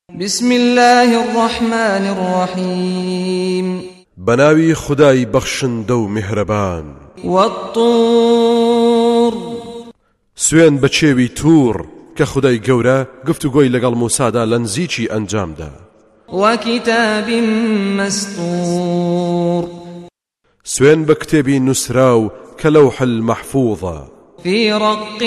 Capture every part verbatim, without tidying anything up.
بسم الله الرحمن الرحيم بناوي خداي بخشن دو مهربان والطور سوين بچێوی تور کە خدای گەورە گفتوگۆی لەگەڵ موسادا لە نزیکی ئەنجامدا وكتاب مسطور سوين بكتابي نسراو كلوح المحفوظة في رق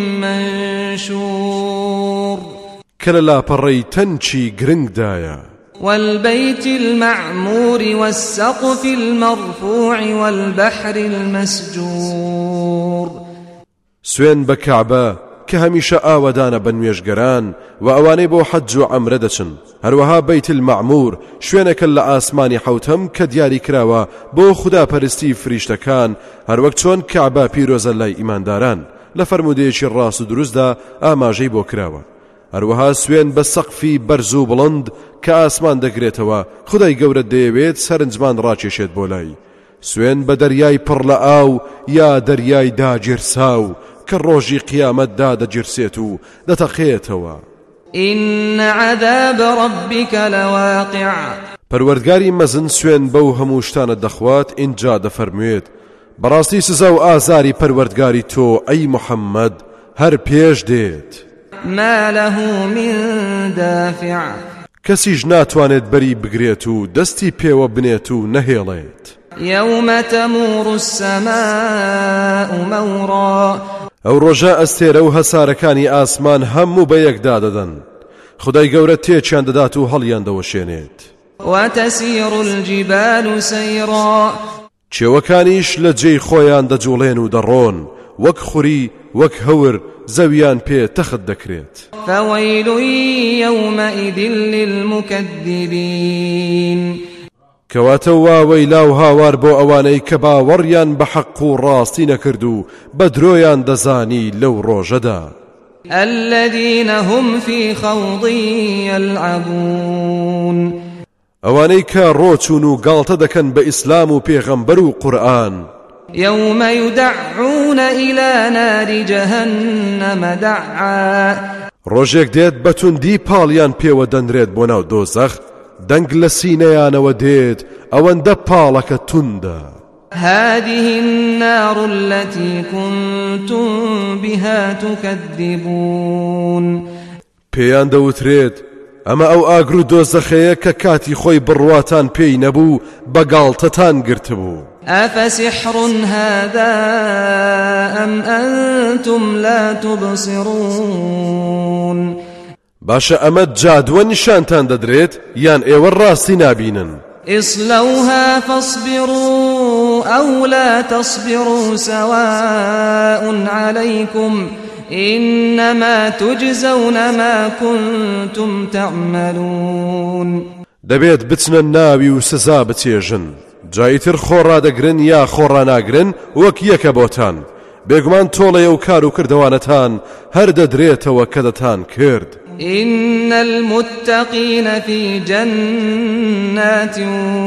منشور كلا بري تنشي جرنج دايا والبيت المعمور والسقف المرفوع والبحر المسجور سوين بكعبة كهميشة آودانا بنويشگران وأواني بو حج عمرة دچن هروها بيت المعمور شوينك اللي آسماني حوتهم كدياري كراوا بو خدا پرستی فريشتكان هروك چون كعبة بيروز اللي إيمان داران لفرموديش الراس دروز دا آماجي بو كراوا هروها سوين بسقفي برزو بلند كآسمان دقريتوا خداي قورة ديويت سرنجمان راچشت بولاي سوين بدرياي پرلآو يا درياي دا جرساو كالروجي قيامت داد جرسيتو دتقيتوا إن عذاب ربك لواقع پروردگاری مزن سوين بو هموشتان الدخوات انجا دفرمويت براستی سزاو آزاري پروردگاری تو اي محمد هر پیش ديت ما له من دافع كسيج ناتوانت بري بگريتو دستي پيو بنيتو نهيليت يوم تمور السماء مورا او رجاء استير او هساركاني آسمان همو بيك داددن خداي گورة تيچان داداتو هليان دوشينيت وتسير الجبال سيرا چێوەکانیش لە جێی خۆیان دەجوڵێن و دەڕۆن وەک خوری وەک هەور زەویان پێ تەخت دەکرێت فويل يومئذ للمكذبين کەواتە واوەی لاو هاوار بۆ ئەوانەی کە باوەڕیان بە حەق و ڕاستی نەکرد و بە درۆیان دەزانی لەو ڕۆژەدا الذين هم في خوض يلعبون ئەوانەی کە ڕۆچون و گاڵتە دەکەن بە ئیسلام و پێغەمبەر و قورئان يوم يدعون إلى نار جهنم دعا ڕۆژێک دێت بەتوندی پاڵیان پێوە دەنرێت بۆ ناو دۆزەخ دەنگ لە سینەیانەوە دێت ئەوەندە پاڵەکە توندە هذه النار التي كنتم بها تكذبون پێیان دەوترێت ئەمە ئەو ئاگر و دۆزەخەیە کە کاتی خۆی بڕواتان پێی نەبوو بەگاڵتەتان گرتبوو أفسحر هذا أم أنتم لا تبصرون باشە ئەمە جادووە نیشانتان دەدرێت یان ئێوە ڕاستی نابینن اصلوها فاصبروا أو لا تصبروا سواء عليكم إنما تجزون ما كنتم تعملون دەبێت بچنە ناوی و سزا بچێژن جایتر خۆڕا دەگرن یا خۆڕا ناگرن وەک یەکە بۆتان بێگومان تۆڵەیە و کار و کردەوانەتان هەر دەدرێتەوە کە دەتان کرد إن المتقين في جنات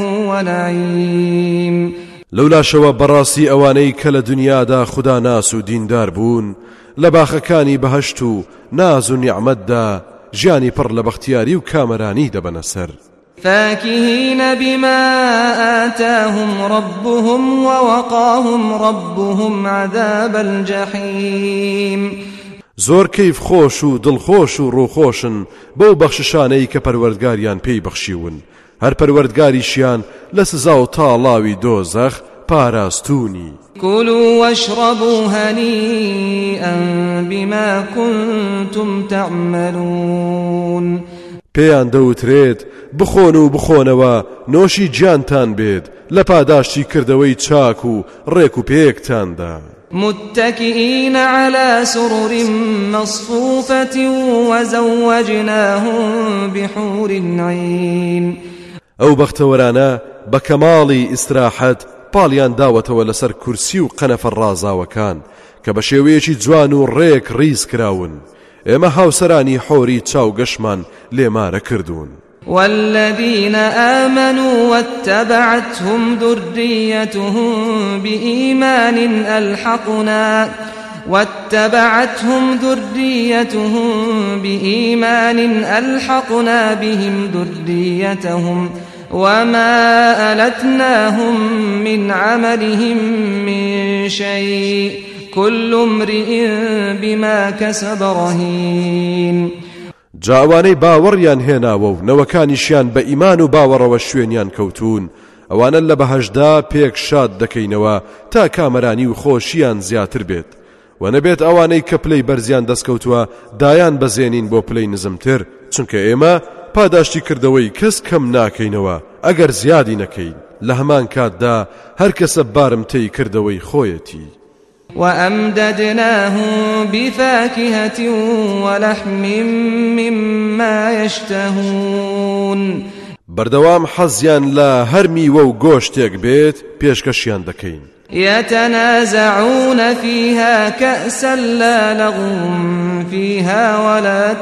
ونعيم لولا شەوە بەڕاستی ئەوانەی کە لە دنیادا خدا ناس و دیندار بوون لە باخەکانی بەهەشت و ناز و نیعمەتدا ژیانی پڕ لە بەختیاری و کامەرانی دەبەنە سەر فاكهين بما آتاهم ربهم ووقاهم ربهم عذاب الجحيم زۆر کەیف خۆش و دڵخۆش و ڕووخۆشن بەو بەخششانەی کە پەروەردگاریان پێی بەخشیون هەر پەروەردگاریشیان لە سزا و تاڵاوی دۆزەخ پاراستونی كلوا واشربوا هنيئا بما كنتم تعملون پێیان دەوترێت بخۆن و بخۆنەوە نۆشی گیانتان بێت لە پاداشتی کردەوەی چاک و ڕێک و پێکتاندا متكئين على سرر مصفوفة وزوجناهم بحور عين ئەو بەختەوەرانە بە کەماڵی ئیستراحەت پاڵیان داوەتەوە لەسەر کورسی و قەنەفە ڕازاوەکان کە بە شێوەیەکی جوان و ڕێک ڕیز کراون ئێمە هاوسەرانی حۆری چاو گەشمان لێمارە کردوون والذين آمنوا واتبعتهم ذريتهم بإيمان ألحقنا واتبعتهم ذريتهم بإيمان ألحقنا بهم ذريتهم وما ألتناهم من عملهم من شيء كل امرئ بما كسب رهين. جاوانەی باوەڕیان هێناوە و نەوەکانیشیان بە ئیمان و باوەڕەوە شوێنیان کەوتون ئەوانە لە بەهەشدا پێک شاد دەکەینەوە تا کامەرانی و خۆشیان زیاتر بێت و نەبێت ئەوانەی کە پلەی بەرزیان دەستکەوتووە دایان بەزێنین بۆ پلەی نزمتر، چونکە ئێمە پاداشتی کردەوەی کەس کەم ناکەینەوە ئەگەر زیادی نەکەین. لە هەمان کاتدا هەر کەسە بارمتەی کردەوەی خۆیەتی. وأمددناهم بفاكهة ولحم مما يشتهون. بەردەوام حەزیان لە هەر میوە و گۆشتێک بێت پێشکەشیان دەکەین. يتنازعون فيها كأسا لا لغو فيها ولا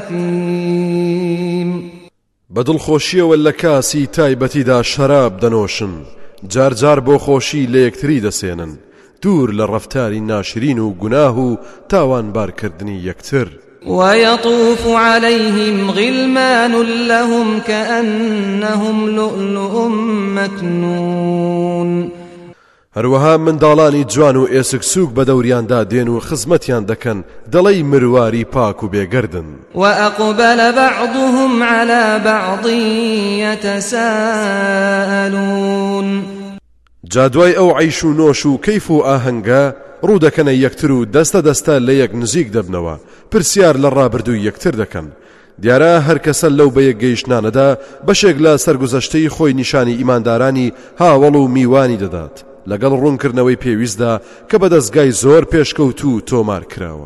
تأثيم. بەدڵخۆشیەوە لە کاسی تایبەتیدا شەراب دەنۆشن، جارجار بۆ خۆشی لە یەکتری دەسێنن، دوور لە ڕەفتاری ناشرین و گوناه و تاوانبارکردنی یەکتر. ويطوف عليهم غلمان لهم كأنهم لؤلؤ مكنون. هەروەها منداڵانی جوان و ئێسک سووک بە دەوریاندا دێن و خزمەتیان دەکەن دەڵێی مرواری پاک و بێگەردن. وأقبل بعضهم على بعض يتساءلون. جادوای ئەو عیش و نۆش و کەیف و ئاهەنگە ڕوودەکەنە یەکتر و دەستە دەستە لە یەک نزیک دەبنەوە، پرسیار لە ڕابردووی یەکتر دەکەن. دیارە هەر کەسە لەو بە یەک گەیشتنانەدا بەشێک لە سەرگوزەشتەی خۆی نیشانی ئیماندارانی هاوڵ و میوانی دەدات لەگەڵ ڕوونکردنەوەی پێویستدا کە بە دەستگای زۆر پێشکەوت و تۆمار کراوە.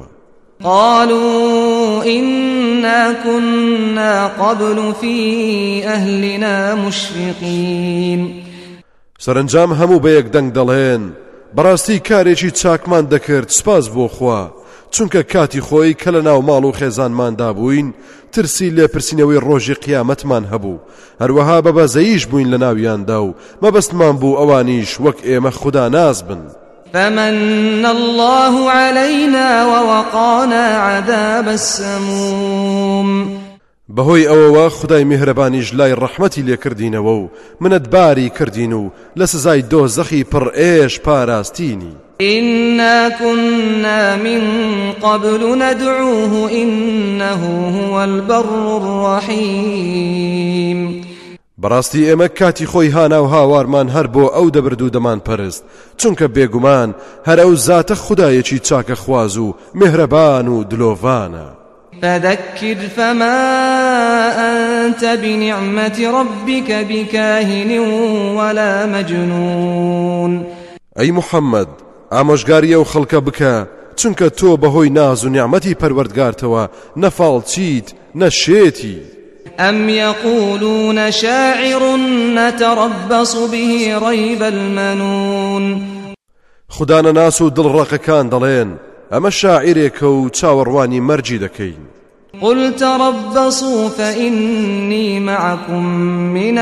قالوا إنا كنا قبل في أهلنا مشفقين. سەرنجام هەموو بە یەک دەنگ دەڵێن بەڕاستی کارێکی چاکمان دەکرد، سپاس بۆ خوا، چونکە کاتی خۆی کە لە ناو ماڵ و خێزانماندا بووین ترسی لێپرسینەوەی ڕۆژی قیامەتمان هەبوو، هەروەها بە بەزەییش بووین لە ناویاندا و مەبەستمان بوو ئەوانیش وەک ئێمە خوددا ناز بن. فمن الله علينا ووقانا عذاب السموم. بەهۆی ئەوەوە خدای میهرەبانیش لای ڕەحمەتی لێکردینەوە و منەتباری کردین و لە سزای دۆزەخی پڕ ئێش پاراستینی. إنا كنا من قبل ندعوه إنه هو البر الرحيم. بەڕاستی ئێمە کاتی خۆی هانا و هاوارمان هەر بۆ ئەو دەبرد و دەمان پەرست، چونکە بێگومان هەر ئەو زاتە خودایەکی چاکە خواز و میهرەبان و دلۆڤانە. فذكر فما أنت بنعمة ربك بكاهن ولا مجنون. أي محمد ئامۆژگاریە و خەڵکە بکە، چونکە تۆ بەهۆی ناز و نیعمەتی پەروەردگارتەوە نەفاڵچیت نەشێتی. أم يقولون شاعر نتربص به ريب المنون. خودانە ناس و دڵڕەقەکان دەڵێن ئەمە شاعیرێکە و چاوەڕوانی مەرجی دەکەین. قل تربصوا فإني معكم من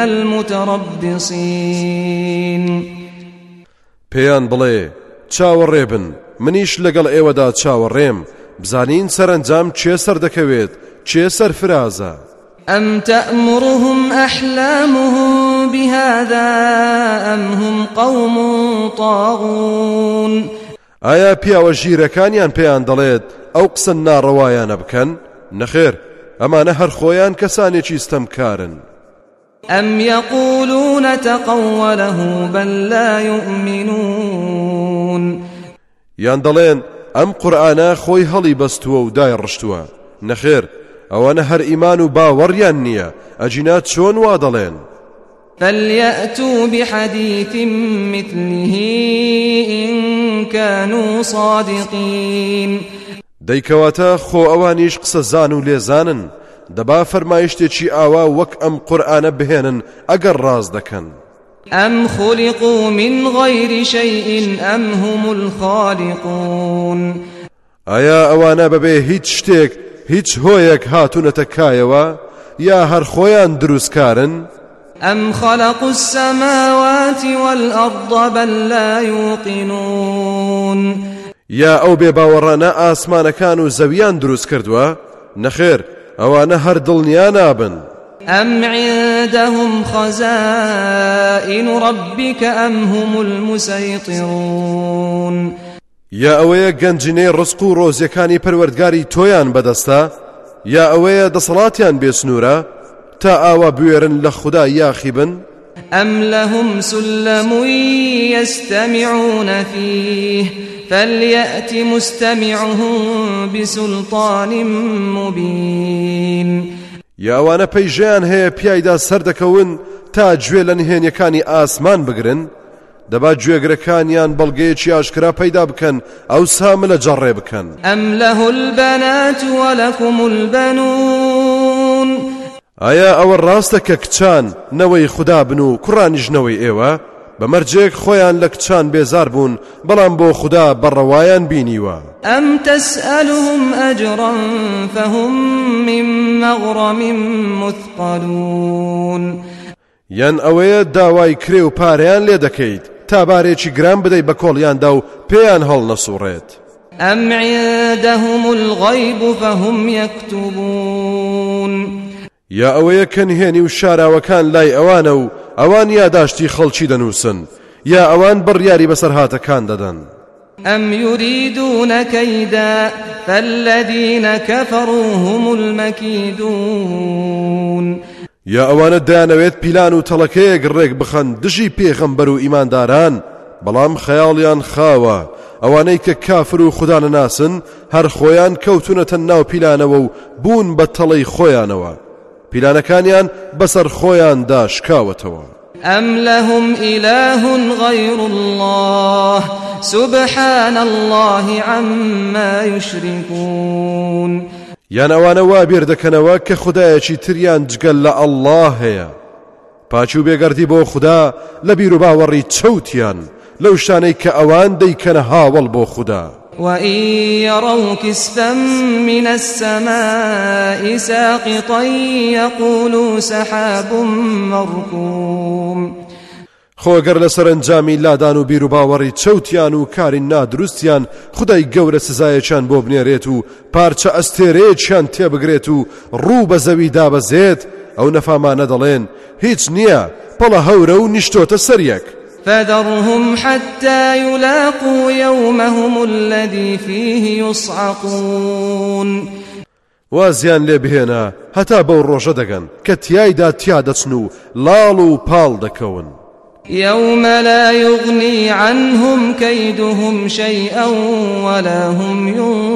المتربصين. پێیان بڵێ چاوەڕێ بن، منیش لەگەڵ ئێوەدا چاوەڕێم، بزانین سەرنجام چێ سەر دەکەوێت، چێ سەرفرازە. أم تأمرهم أحلامهم بهذا أم هم قوم طاغون. ئایا پیاوە ژیرەکانیان پێیان دەڵێت ئەو قسە ناڕەوایانە بکەن؟ نەخێر، ئەمانە هەر خۆیان کەسانێکی ستەمکارن. أم يقولون تقوله بل لا يؤمنون. یان دەڵێن ئەم قورئانە خۆی هەڵی بەستووە و دای ڕشتووە. نەخێر، ئەوانە هەر ئیمان و باوەڕیان نییە، ئەجینا چۆن وا دەڵێن؟ فليأتوا بحديث مثله إن كانوا صادقين. دەیکەواتە خۆ ئەوانیش قسە زان و لێزانن، دەبا فەرمایشتێکی ئاوا وەک ئەم قورئانە بهێنن ئەگەر ڕاز دەکەن. أم خلقوا من غير شيء أم هم الخالقون. ئایا ئەوانە بەبێ هیچ شتێک هیچ هۆیەک هاتوونەتە کایەوە یا هەر خۆیان دروستکارن؟ أم خلقوا السماوات والأرض بل لا يوقنون. یا ئەو بێباوەڕانە ئاسمانەکان و زەویان دروست کردووە؟ نەخێر، ئەوانە هەر دڵنیا نابن. أم عندهم خزائن ربك أم هم المسيطرون یا ئەوەیە گەنجینەی ڕزق و ڕۆزیەکانی پەروەردگاری تۆیان بەدەستە، یا ئەوەیە دەسەڵاتیان بێسنوورە تا ئاوا بوێرن لە خوددا یاخی بن؟ أم لهم سلم يستمعون فيه فليأت مستمعهم بسلطان مبين یا ئەوانە پەیژەیان هەیە پیایدا سەردەکەون تا گوێ لە نهێنیەکانی ئاسمان بگرن؟ دەبا گوێگرەکانیان بەڵگەیەکی ئاشکرا پەیدا بکەن ئەو سامە لە جەڕێ بکەن. ئەم لەه البەنات وەلەکم البەنون ئایا ئەوە ڕاستە کە کچان نەوەی خوددا بن و کوڕانیش نەوەی ئێوە؟ بەمەرجێک خۆیان لە کچان بێزار بوون بەڵام بۆ خوددا بەڕەوایان بینیوە. ئەم تەسئەلهم ئەجڕا فەهم من مەغڕەم مثقەلون یان ئەوەیە داوای کرێ و پارەیان لێ دەکەیت تا بارێکی گران بدەی بە کۆڵیاندا و پێیان هەڵ نەسوڕێت. ئەم عندهم الغەیب فەهم یەکتوبون یا ئەوەیە کە نهێنی و شاراوەکان لای ئەوانە و ئەوان یاداشتی خەڵکی دەنووسن یا ئەوان بڕیاری بەسەر هاتەکان دەدەن. ئەم یوریدون کەیدا فالذین کەفەڕوا هم المەکیدون یا ئەوانە دەیانەوێت پیلان و تەڵەکەیەک ڕێک بخەن دژی پێغەمبەر و ئیمانداران، بەڵام خەیاڵیان خاوە. ئەوانەی کە کافر و خوددا نەناسن هەر خۆیان کەوتونەتە ناو پیلانەوە و بوون بە تەڵەی خۆیانەوە، پیلانەکانیان بەسەر خۆیاندا شکاوەتەوە. ئەم لەهم ئیلاه غەیر الله سبحان الله عما یشركون یان ئەوانە وا بیر دەکەنەوە کە خودایەکی تریان جگەل لە ئەڵڵاه هەیە. پاچی و بێگەردی بۆ خوددا لە بیر و باوەڕی چەوتیان لەو شتانەی کە ئەوان دەیکەنە هاوڵ بۆ خوددا. وَإِن يَرَوْا كِسْفًا مِّنَ السَّمَاءِ سَاقِطًا يَقُولُوا سَحَابٌ مَّرْكُومٌ خۆگەر لە سەرنجامی لادان و بیر و باوەڕی چەوتیان و کاری نادروستیان خودای گەورە سزایەکیان بۆ بنێرێت و پارچە ئەستێرەیەکیان تێبگرێت و ڕوو بە زەوی دابەزێت، ئەو نەفامانە دەڵێن هیچ نییە، پەڵە هەورە و نیشتۆتە سەریەک. فذرهم حتى يلاقوا يومهم الذي فيه يصعقون وازیان لێ بهێنە هەتا بەو ڕۆژە دەگەن کە تیایدا تیا دەچن و لاڵ و پاڵ دەکەون. يوم لا يغني عنهم كيدهم شيئا ولا هم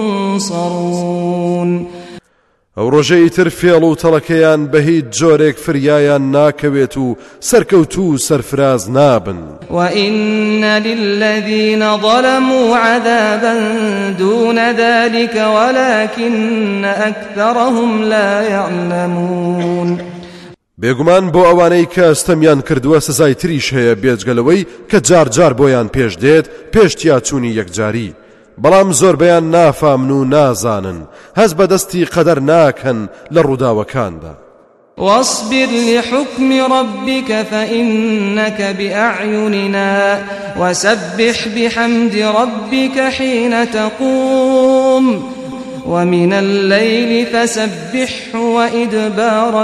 ينصرون ئەو ڕۆژەی تر فێڵ و تەڵەکەیان بە هیچ جۆرێک فریایان ناکەوێت و سەرکەوت و سەرفراز نابن. وَإِنَّ لِلَّذِينَ ظَلَمُوا عَذَابًا دُونَ ذَلِكَ وَلَكِنَّ أَكْثَرَهُمْ لَا يَعْلَمُونَ بێگومان بۆ ئەوانەی کە ستەمیان کردووە سزای تریش هەیە بێجگەلەوەی کە جار جار بۆیان پێش دێت پێش تیاچوونی یەکجاری، بەڵام زۆربەیان نافامن و نازانن، هەز بەدەستی قەدەر ناکەن لە ڕووداوەکاندا. واصبر لحكم ربك فإنك بأعيننا وسبح بحمد ربك حين تقوم ومن الليل فسبح وإدبار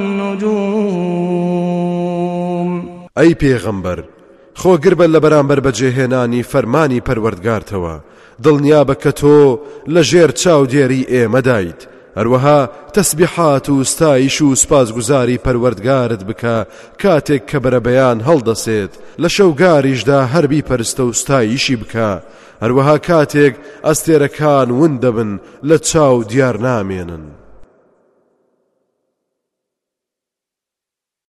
النجوم. أي پیغمبر خۆ گربە لە بەرامبەر بەجێهێنانی فەرمانی پەروەردگارتەوە، دڵنیا بە کە تۆ لە ژێر چاودێری ئێمەدایت، هەروەها تەسبیحات و ستایش و سپاسگوزاری پەروەردگارت بکە کاتێک کە بەرەبەیان هەڵدەسێت، لە شەوگاریشدا هەر بیپەرستە و ستایشی بکە، هەروەها کاتێک ئەستێرەکان ون دەبن لە چاو دیار نامێنن.